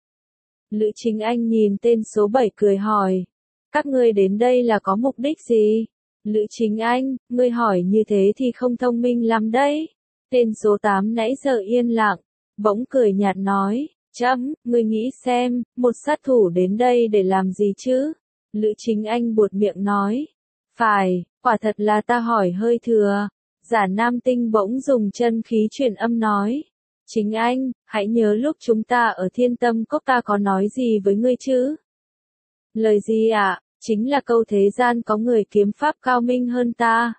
Lữ Chính Anh nhìn tên số 7 cười hỏi, các ngươi đến đây là có mục đích gì? Lữ Chính Anh, ngươi hỏi như thế thì không thông minh lắm đấy. Tên số 8 nãy giờ yên lặng, bỗng cười nhạt nói, chấm, ngươi nghĩ xem, một sát thủ đến đây để làm gì chứ? Lữ Chính Anh buột miệng nói, phải, quả thật là ta hỏi hơi thừa. Giả nam tinh bỗng dùng chân khí truyền âm nói, Chính Anh, hãy nhớ lúc chúng ta ở Thiên Tâm Cốc ta có nói gì với ngươi chứ? Lời gì ạ? Chính là câu thế gian có người kiếm pháp cao minh hơn ta.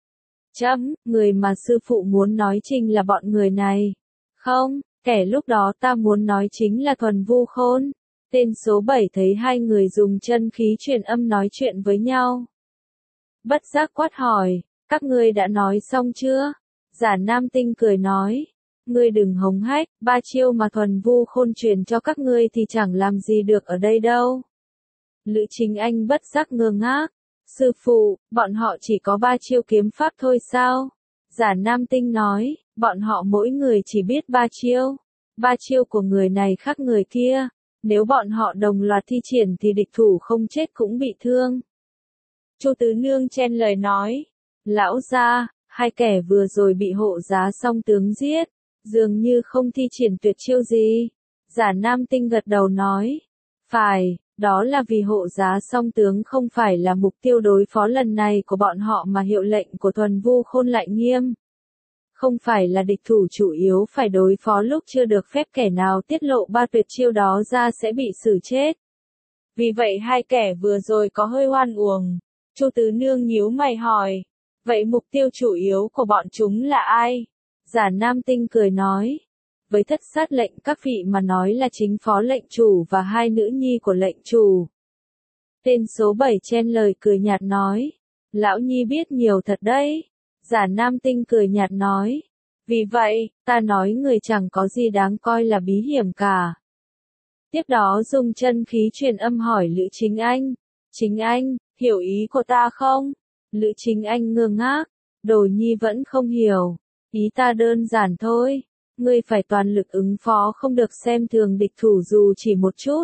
Chấm, người mà sư phụ muốn nói chính là bọn người này. Không, kẻ lúc đó ta muốn nói chính là thuần vu khôn. Tên số 7 thấy hai người dùng chân khí truyền âm nói chuyện với nhau. Bất giác quát hỏi, các ngươi đã nói xong chưa? Giả nam tinh cười nói, ngươi đừng hống hách, 3 chiêu mà thuần vu khôn truyền cho các ngươi thì chẳng làm gì được ở đây đâu. Lữ Chính Anh bất giác ngơ ngác. Sư phụ, bọn họ chỉ có 3 chiêu kiếm pháp thôi sao? Giả nam tinh nói, bọn họ mỗi người chỉ biết 3 chiêu. 3 chiêu của người này khác người kia. Nếu bọn họ đồng loạt thi triển thì địch thủ không chết cũng bị thương. Chu Tứ Nương chen lời nói, lão gia, hai kẻ vừa rồi bị hộ giá song tướng giết, dường như không thi triển tuyệt chiêu gì. Giả nam tinh gật đầu nói, phải, đó là vì hộ giá song tướng không phải là mục tiêu đối phó lần này của bọn họ mà hiệu lệnh của thuần vu khôn lại nghiêm. Không phải là địch thủ chủ yếu phải đối phó lúc chưa được phép kẻ nào tiết lộ 3 tuyệt chiêu đó ra sẽ bị xử chết. Vì vậy hai kẻ vừa rồi có hơi hoan uổng. Chu Tứ Nương nhíu mày hỏi, vậy mục tiêu chủ yếu của bọn chúng là ai? Giả nam tinh cười nói, với thất sát lệnh các vị mà nói là chính phó lệnh chủ và 2 nữ nhi của lệnh chủ. Tên số 7 chen lời cười nhạt nói, lão nhi biết nhiều thật đấy. Giả nam tinh cười nhạt nói, vì vậy, ta nói người chẳng có gì đáng coi là bí hiểm cả. Tiếp đó dùng chân khí truyền âm hỏi Lữ Chính Anh, Chính Anh, hiểu ý của ta không? Lữ Chính Anh ngơ ngác, Đồ nhi vẫn không hiểu, ý ta đơn giản thôi, ngươi phải toàn lực ứng phó không được xem thường địch thủ dù chỉ một chút.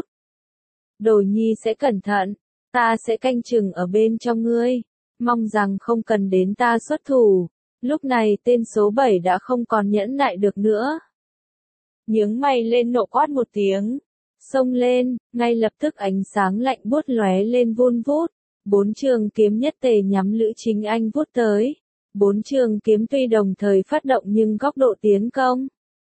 Đồ nhi sẽ cẩn thận, ta sẽ canh chừng ở bên trong ngươi, mong rằng không cần đến ta xuất thủ. Lúc này tên số 7 đã không còn nhẫn nại được nữa. Nhướng mày lên nộ quát một tiếng, xông lên, ngay lập tức ánh sáng lạnh buốt lóe lên vun vút. 4 trường kiếm nhất tề nhắm Lữ Chính Anh vút tới. 4 trường kiếm tuy đồng thời phát động nhưng góc độ tiến công,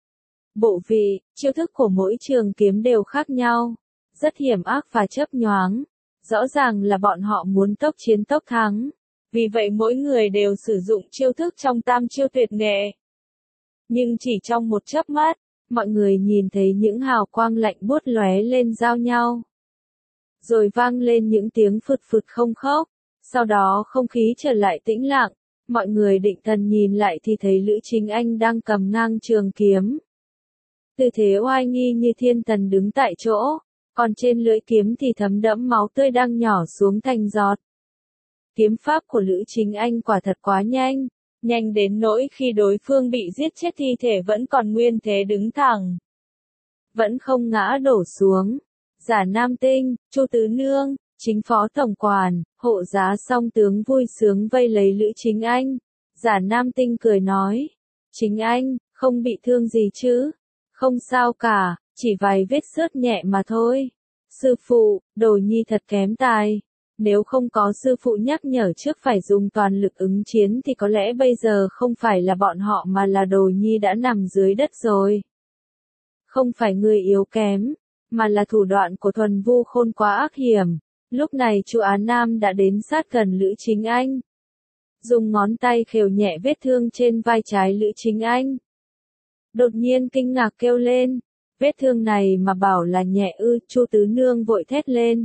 bộ vị, chiêu thức của mỗi trường kiếm đều khác nhau, rất hiểm ác và chớp nhoáng. Rõ ràng là bọn họ muốn tốc chiến tốc thắng. Vì vậy mỗi người đều sử dụng chiêu thức trong tam chiêu tuyệt nghệ. Nhưng chỉ trong một chớp mắt, mọi người nhìn thấy những hào quang lạnh buốt lóe lên giao nhau. Rồi vang lên những tiếng phụt phụt không khốc. Sau đó không khí trở lại tĩnh lặng. Mọi người định thần nhìn lại thì thấy Lữ Chính Anh đang cầm ngang trường kiếm. Tư thế oai nghi như thiên thần đứng tại chỗ. Còn trên lưỡi kiếm thì thấm đẫm máu tươi đang nhỏ xuống thành giọt. Kiếm pháp của Lữ Chính Anh quả thật quá nhanh, nhanh đến nỗi khi đối phương bị giết chết thi thể vẫn còn nguyên thế đứng thẳng, vẫn không ngã đổ xuống. Giả nam tinh, Chu Tứ Nương, chính phó tổng quản, hộ giá song tướng vui sướng vây lấy Lữ Chính Anh. Giả nam tinh cười nói, Chính Anh, không bị thương gì chứ? Không sao cả, chỉ vài vết xước nhẹ mà thôi. Sư phụ, Đồ nhi thật kém tài. Nếu không có sư phụ nhắc nhở trước phải dùng toàn lực ứng chiến thì có lẽ bây giờ không phải là bọn họ mà là Đồ Nhi đã nằm dưới đất rồi. Không phải người yếu kém, mà là thủ đoạn của Thuần Vu Khôn quá ác hiểm. Lúc này Chu Á Nam đã đến sát gần Lữ Chính Anh. Dùng ngón tay khều nhẹ vết thương trên vai trái Lữ Chính Anh. Đột nhiên kinh ngạc kêu lên, vết thương này mà bảo là nhẹ ư? Chu Tứ Nương vội thét lên.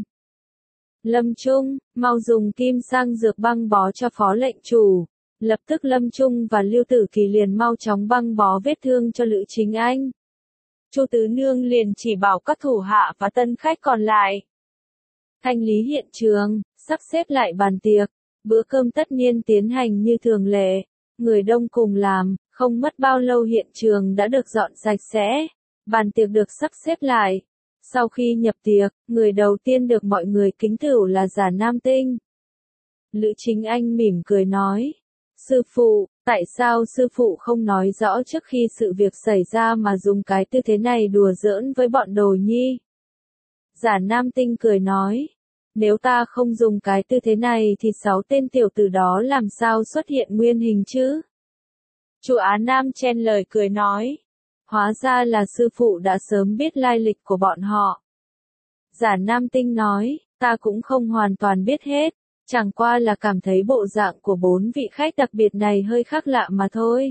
Lâm Trung, mau dùng kim sang dược băng bó cho phó lệnh chủ. Lập tức Lâm Trung và Lưu Tử Kỳ liền mau chóng băng bó vết thương cho Lữ Chính Anh. Chu Tứ Nương liền chỉ bảo các thủ hạ và tân khách còn lại. Thanh lý hiện trường, sắp xếp lại bàn tiệc. Bữa cơm tất nhiên tiến hành như thường lệ. Người đông cùng làm, không mất bao lâu hiện trường đã được dọn sạch sẽ. Bàn tiệc được sắp xếp lại. Sau khi nhập tiệc, người đầu tiên được mọi người kính cửu là Giản Nam Tinh. Lữ Chính Anh mỉm cười nói. Sư phụ, tại sao sư phụ không nói rõ trước khi sự việc xảy ra mà dùng cái tư thế này đùa giỡn với bọn Đồ Nhi? Giản Nam Tinh cười nói. Nếu ta không dùng cái tư thế này thì 6 tên tiểu tử đó làm sao xuất hiện nguyên hình chứ? Chu Á Nam chen lời cười nói. Hóa ra là sư phụ đã sớm biết lai lịch của bọn họ. Giản Nam Tinh nói, ta cũng không hoàn toàn biết hết, chẳng qua là cảm thấy bộ dạng của 4 vị khách đặc biệt này hơi khác lạ mà thôi.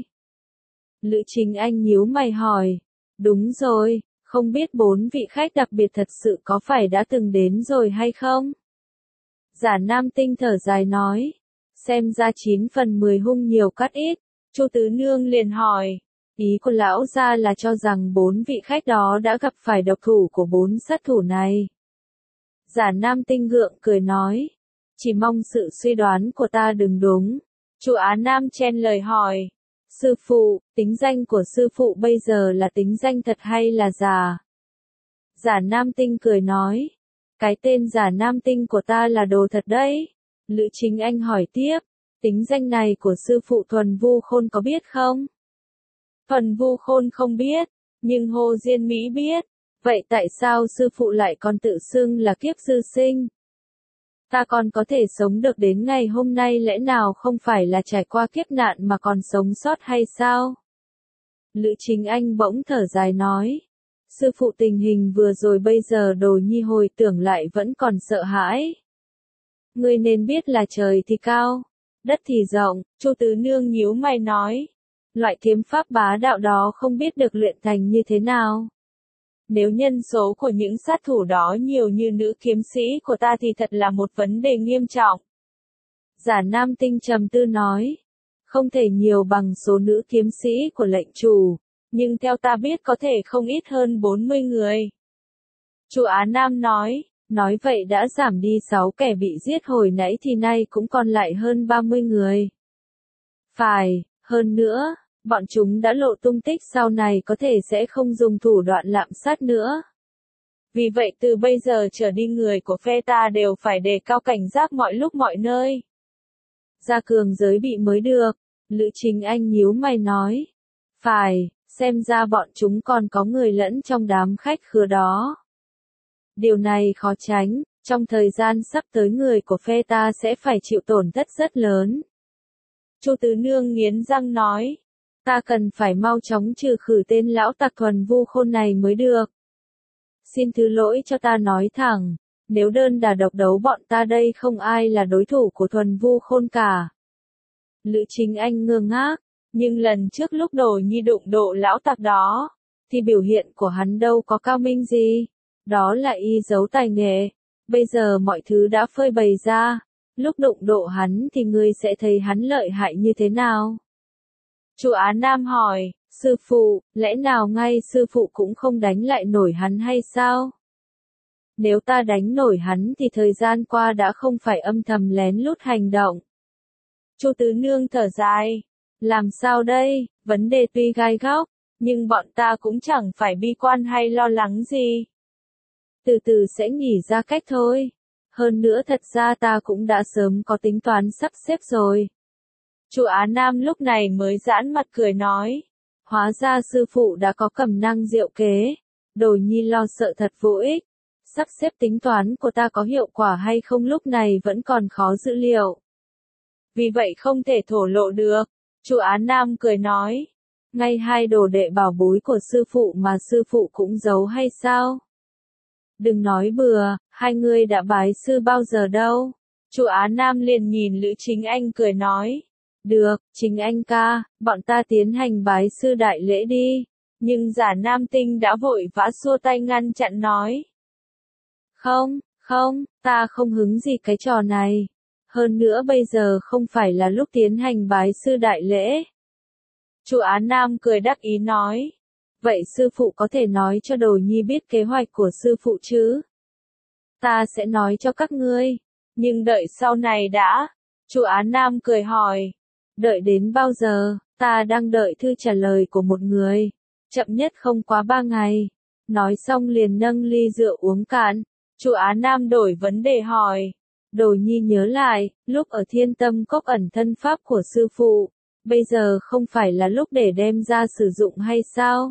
Lữ Chính Anh nhíu mày hỏi, đúng rồi, không biết 4 vị khách đặc biệt thật sự có phải đã từng đến rồi hay không? Giản Nam Tinh thở dài nói, xem ra 9 phần 10 hung nhiều cắt ít. Chu Tứ Nương liền hỏi, ý của lão gia là cho rằng 4 vị khách đó đã gặp phải độc thủ của 4 sát thủ này. Giản Nam Tinh gượng cười nói, chỉ mong sự suy đoán của ta đừng đúng. Chu Á Nam chen lời hỏi, sư phụ, tính danh của sư phụ bây giờ là tính danh thật hay là giả? Giản Nam Tinh cười nói, cái tên Giản Nam Tinh của ta là đồ thật đấy. Lữ Chính Anh hỏi tiếp, tính danh này của sư phụ Thuần Vu Khôn có biết không? Thuần Vu Khôn không biết, nhưng Hồ Diên Mỹ biết. Vậy tại sao sư phụ lại còn tự xưng là kiếp sư sinh? Ta còn có thể sống được đến ngày hôm nay lẽ nào không phải là trải qua kiếp nạn mà còn sống sót hay sao? Lữ Chính Anh bỗng thở dài nói. Sư phụ tình hình vừa rồi bây giờ Đồ Nhi hồi tưởng lại vẫn còn sợ hãi. Ngươi nên biết là trời thì cao, đất thì rộng. Chu Tứ Nương nhíu mày nói. Loại kiếm pháp bá đạo đó không biết được luyện thành như thế nào. Nếu nhân số của những sát thủ đó nhiều như nữ kiếm sĩ của ta thì thật là một vấn đề nghiêm trọng. Giản Nam Tinh trầm tư nói. Không thể nhiều bằng số nữ kiếm sĩ của lệnh chủ, nhưng theo ta biết có thể không ít hơn 40 người. Chu Á Nam nói vậy đã giảm đi 6 kẻ bị giết hồi nãy thì nay cũng còn lại hơn 30 người. Phải, hơn nữa. Bọn chúng đã lộ tung tích sau này có thể sẽ không dùng thủ đoạn lạm sát nữa. Vì vậy từ bây giờ trở đi người của phe ta đều phải đề cao cảnh giác mọi lúc mọi nơi. Ra cường giới bị mới được. Lữ Chính Anh nhíu mày nói. Phải, xem ra bọn chúng còn có người lẫn trong đám khách khứa đó. Điều này khó tránh, trong thời gian sắp tới người của phe ta sẽ phải chịu tổn thất rất lớn. Chu Tứ Nương nghiến răng nói. Ta cần phải mau chóng trừ khử tên lão tặc Thuần Vu Khôn này mới được. Xin thứ lỗi cho ta nói thẳng, nếu đơn đả độc đấu bọn ta đây không ai là đối thủ của Thuần Vu Khôn cả. Lữ Chính Anh ngơ ngác, nhưng lần trước lúc Đồ Nhi đụng độ lão tặc đó, thì biểu hiện của hắn đâu có cao minh gì, đó là y giấu tài nghệ. Bây giờ mọi thứ đã phơi bày ra, lúc đụng độ hắn thì ngươi sẽ thấy hắn lợi hại như thế nào. Chu Á Nam hỏi, sư phụ, lẽ nào ngay sư phụ cũng không đánh lại nổi hắn hay sao? Nếu ta đánh nổi hắn thì thời gian qua đã không phải âm thầm lén lút hành động. Chu Tứ Nương thở dài, làm sao đây, vấn đề tuy gai góc, nhưng bọn ta cũng chẳng phải bi quan hay lo lắng gì. Từ từ sẽ nghĩ ra cách thôi. Hơn nữa thật ra ta cũng đã sớm có tính toán sắp xếp rồi. Chu Á Nam lúc này mới giãn mặt cười nói. Hóa ra sư phụ đã có cầm năng diệu kế. Đồ Nhi lo sợ thật vô ích. sắp xếp tính toán của ta có hiệu quả hay không lúc này vẫn còn khó dữ liệu. Vì vậy không thể thổ lộ được. Chu Á Nam cười nói. Ngay hai đồ đệ bảo bối của sư phụ mà sư phụ cũng giấu hay sao? Đừng nói bừa, hai người đã bái sư bao giờ đâu? Chu Á Nam liền nhìn Lữ Chính Anh cười nói. Được, Chính Anh ca, bọn ta tiến hành bái sư đại lễ đi. Nhưng Giả Nam Tinh đã vội vã xua tay ngăn chặn nói. Không, ta không hứng gì cái trò này. Hơn nữa bây giờ không phải là lúc tiến hành bái sư đại lễ. Chu Á Nam cười đắc ý nói. Vậy sư phụ có thể nói cho Đồ Nhi biết kế hoạch của sư phụ chứ? Ta sẽ nói cho các ngươi. Nhưng đợi sau này đã. Chu Á Nam cười hỏi. Đợi đến bao giờ? Ta đang đợi thư trả lời của một người. Chậm nhất không quá 3 ngày. Nói xong liền nâng ly rượu uống cạn. Chu Á Nam đổi vấn đề hỏi. Đồ Nhi nhớ lại, lúc ở Thiên Tâm Cốc ẩn thân pháp của sư phụ, bây giờ không phải là lúc để đem ra sử dụng hay sao?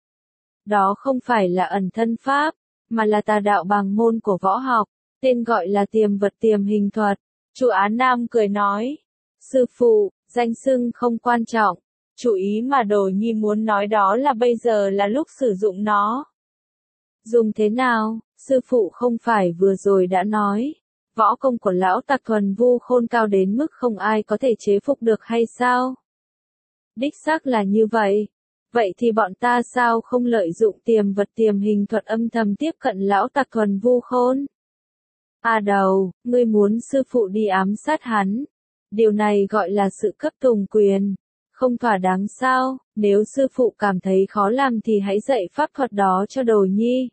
Đó không phải là ẩn thân pháp, mà là tà đạo bàng môn của võ học, tên gọi là tiềm vật tiềm hình thuật. Chu Á Nam cười nói. Sư phụ, danh xưng không quan trọng. Chủ ý mà Đồ Nhi muốn nói đó là bây giờ là lúc sử dụng nó. Dùng thế nào? Sư phụ không phải vừa rồi đã nói. Võ công của lão tặc Thuần Vu Khôn cao đến mức không ai có thể chế phục được hay sao? Đích xác là như vậy. Vậy thì bọn ta sao không lợi dụng tiềm vật tiềm hình thuật âm thầm tiếp cận lão tặc Thuần Vu Khôn? À đầu, ngươi muốn sư phụ đi ám sát hắn. Điều này gọi là sự cấp tùng quyền. Không thỏa đáng sao? Nếu sư phụ cảm thấy khó làm thì hãy dạy pháp thuật đó cho Đồ Nhi.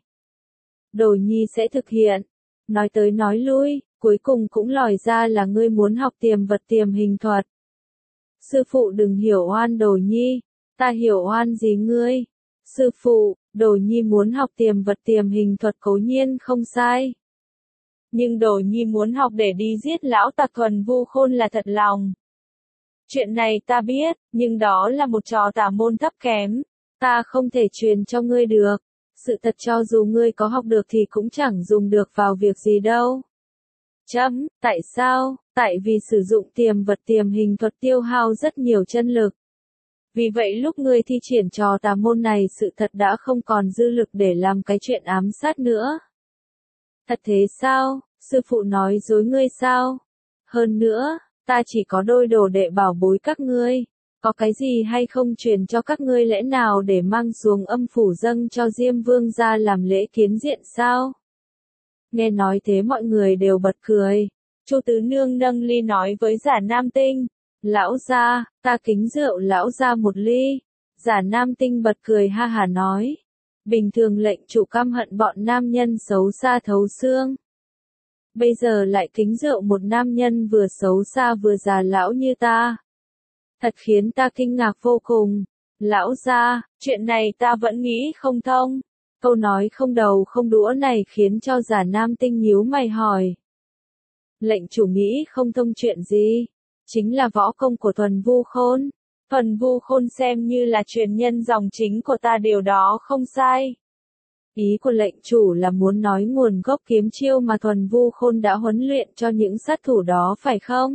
Đồ Nhi sẽ thực hiện. Nói tới nói lui, cuối cùng cũng lòi ra là ngươi muốn học tiềm vật tiềm hình thuật. Sư phụ đừng hiểu oan Đồ Nhi. Ta hiểu oan gì ngươi? Sư phụ, Đồ Nhi muốn học tiềm vật tiềm hình thuật cố nhiên không sai. Nhưng Đồ Nhi muốn học để đi giết lão tặc Thuần Vu Khôn là thật lòng. Chuyện này ta biết, nhưng đó là một trò tà môn thấp kém. Ta không thể truyền cho ngươi được. Sự thật cho dù ngươi có học được thì cũng chẳng dùng được vào việc gì đâu. Tại sao? Tại vì sử dụng tiềm vật tiềm hình thuật tiêu hao rất nhiều chân lực. Vì vậy lúc ngươi thi triển trò tà môn này sự thật đã không còn dư lực để làm cái chuyện ám sát nữa. Thật thế sao? Sư phụ nói dối ngươi sao? Hơn nữa, ta chỉ có đôi đồ đệ bảo bối các ngươi. Có cái gì hay không truyền cho các ngươi lẽ nào để mang xuống âm phủ dâng cho Diêm Vương ra làm lễ kiến diện sao? Nghe nói thế mọi người đều bật cười. Chu Tứ Nương nâng ly nói với Giả Nam Tinh. Lão gia, ta kính rượu lão gia một ly. Giả Nam Tinh bật cười ha hả nói. Bình thường lệnh chủ căm hận bọn nam nhân xấu xa thấu xương. Bây giờ lại kính rượu một nam nhân vừa xấu xa vừa già lão như ta. Thật khiến ta kinh ngạc vô cùng. Lão gia, chuyện này ta vẫn nghĩ không thông. Câu nói không đầu không đũa này khiến cho Giả Nam Tinh nhíu mày hỏi. Lệnh chủ nghĩ không thông chuyện gì? Chính là võ công của Thuần Vu Khôn. Thuần Vu Khôn xem như là truyền nhân dòng chính của ta, điều đó không sai. Ý của lệnh chủ là muốn nói nguồn gốc kiếm chiêu mà Thuần Vu Khôn đã huấn luyện cho những sát thủ đó phải không?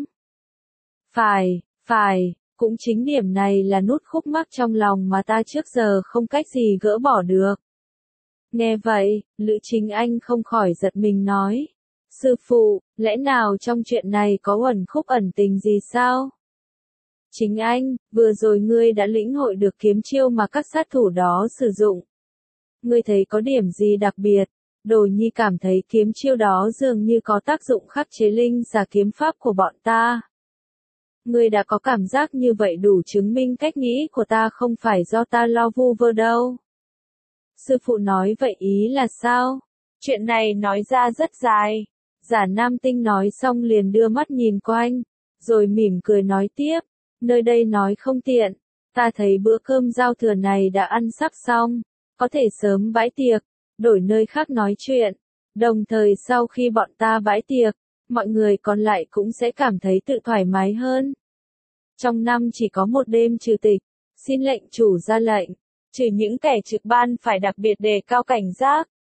Phải, cũng chính điểm này là nút khúc mắc trong lòng mà ta trước giờ không cách gì gỡ bỏ được. Nghe vậy, Lữ Chính Anh không khỏi giật mình nói. Sư phụ, lẽ nào trong chuyện này có uẩn khúc ẩn tình gì sao? Chính Anh, vừa rồi ngươi đã lĩnh hội được kiếm chiêu mà các sát thủ đó sử dụng. Ngươi thấy có điểm gì đặc biệt? Đồ Nhi cảm thấy kiếm chiêu đó dường như có tác dụng khắc chế linh xà kiếm pháp của bọn ta. Ngươi đã có cảm giác như vậy đủ chứng minh cách nghĩ của ta không phải do ta lo vu vơ đâu. Sư phụ nói vậy ý là sao? Chuyện này nói ra rất dài. Giả Nam Tinh nói xong liền đưa mắt nhìn quanh, rồi mỉm cười nói tiếp, nơi đây nói không tiện, ta thấy bữa cơm giao thừa này đã ăn sắp xong, có thể sớm bãi tiệc, đổi nơi khác nói chuyện, đồng thời sau khi bọn ta bãi tiệc, mọi người còn lại cũng sẽ cảm thấy tự thoải mái hơn. Trong năm chỉ có một đêm trừ tịch, xin lệnh chủ ra lệnh, trừ những kẻ trực ban phải đặc biệt đề cao cảnh giác.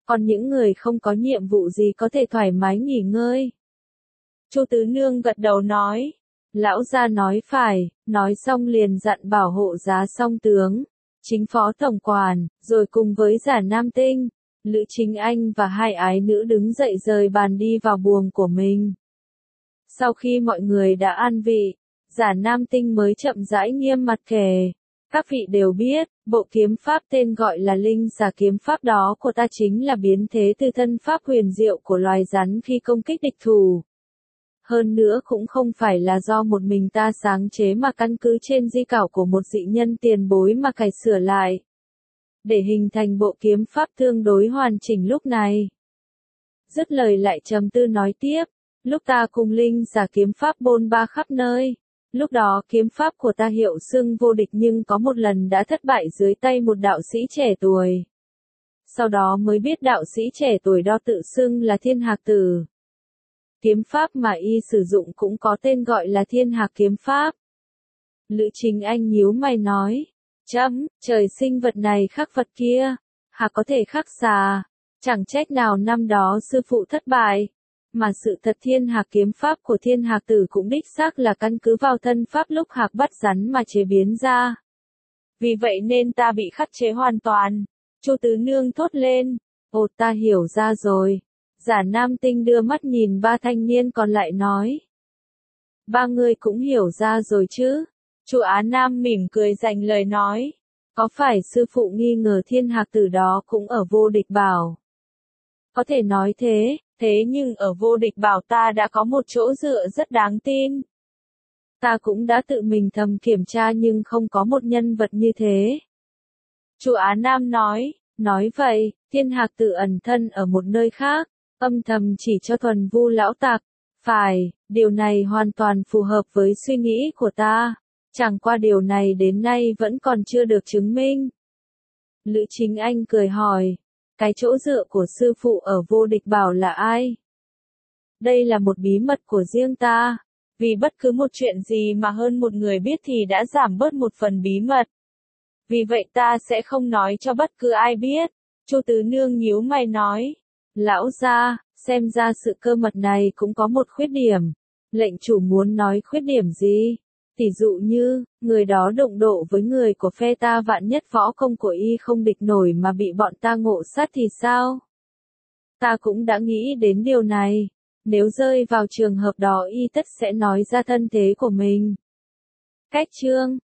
còn những người không có nhiệm vụ gì có thể thoải mái nghỉ ngơi. Chu Tứ Nương gật đầu nói. Lão gia nói phải, nói xong liền dặn bảo hộ giá song tướng, chính phó tổng quản, rồi cùng với Giả Nam Tinh, Lữ Chính Anh và hai ái nữ đứng dậy rời bàn đi vào buồng của mình. Sau khi mọi người đã an vị, Giả Nam Tinh mới chậm rãi nghiêm mặt kể. Các vị đều biết, bộ kiếm pháp tên gọi là Linh Xà kiếm pháp đó của ta chính là biến thế từ thân pháp huyền diệu của loài rắn khi công kích địch thủ. Hơn nữa cũng không phải là do một mình ta sáng chế mà căn cứ trên di cảo của một dị nhân tiền bối mà cải sửa lại, để hình thành bộ kiếm pháp tương đối hoàn chỉnh lúc này. Dứt lời lại trầm tư nói tiếp, lúc ta cùng Linh Xà kiếm pháp bôn ba khắp nơi, lúc đó kiếm pháp của ta hiệu xưng vô địch nhưng có một lần đã thất bại dưới tay một đạo sĩ trẻ tuổi. Sau đó mới biết đạo sĩ trẻ tuổi đó tự xưng là Thiên Hạc Tử. Kiếm pháp mà y sử dụng cũng có tên gọi là Thiên Hạc kiếm pháp. Lữ Chính Anh nhíu mày nói, chấm, trời sinh vật này khắc vật kia, hạc có thể khắc xà, chẳng trách nào năm đó sư phụ thất bại. Mà sự thật Thiên Hạc kiếm pháp của Thiên Hạc Tử cũng đích xác là căn cứ vào thân pháp lúc hạc bắt rắn mà chế biến ra. Vì vậy nên ta bị khắc chế hoàn toàn. Chu Tứ Nương thốt lên, ồ ta hiểu ra rồi. Giả Nam Tinh đưa mắt nhìn ba thanh niên còn lại nói. Ba người cũng hiểu ra rồi chứ. Chu Á Nam mỉm cười dành lời nói. Có phải sư phụ nghi ngờ Thiên Hạc Tử đó cũng ở Vô Địch Bảo? Có thể nói thế, thế nhưng ở Vô Địch Bảo ta đã có một chỗ dựa rất đáng tin. Ta cũng đã tự mình thầm kiểm tra nhưng không có một nhân vật như thế. Chu Á Nam nói vậy, Thiên Hạc Tử ẩn thân ở một nơi khác, âm thầm chỉ cho Thuần Vu lão tặc. Phải, điều này hoàn toàn phù hợp với suy nghĩ của ta. Chẳng qua điều này đến nay vẫn còn chưa được chứng minh. Lữ Chính Anh cười hỏi, cái chỗ dựa của sư phụ ở Vô Địch Bảo là ai? Đây là một bí mật của riêng ta. Vì bất cứ một chuyện gì mà hơn một người biết thì đã giảm bớt một phần bí mật. Vì vậy ta sẽ không nói cho bất cứ ai biết. Chu Tứ Nương nhíu mày nói. Lão gia, xem ra sự cơ mật này cũng có một khuyết điểm. Lệnh chủ muốn nói khuyết điểm gì? Tỷ dụ như, người đó đụng độ với người của phe ta vạn nhất võ công của y không địch nổi mà bị bọn ta ngộ sát thì sao? Ta cũng đã nghĩ đến điều này. Nếu rơi vào trường hợp đó y tất sẽ nói ra thân thế của mình. Cách chương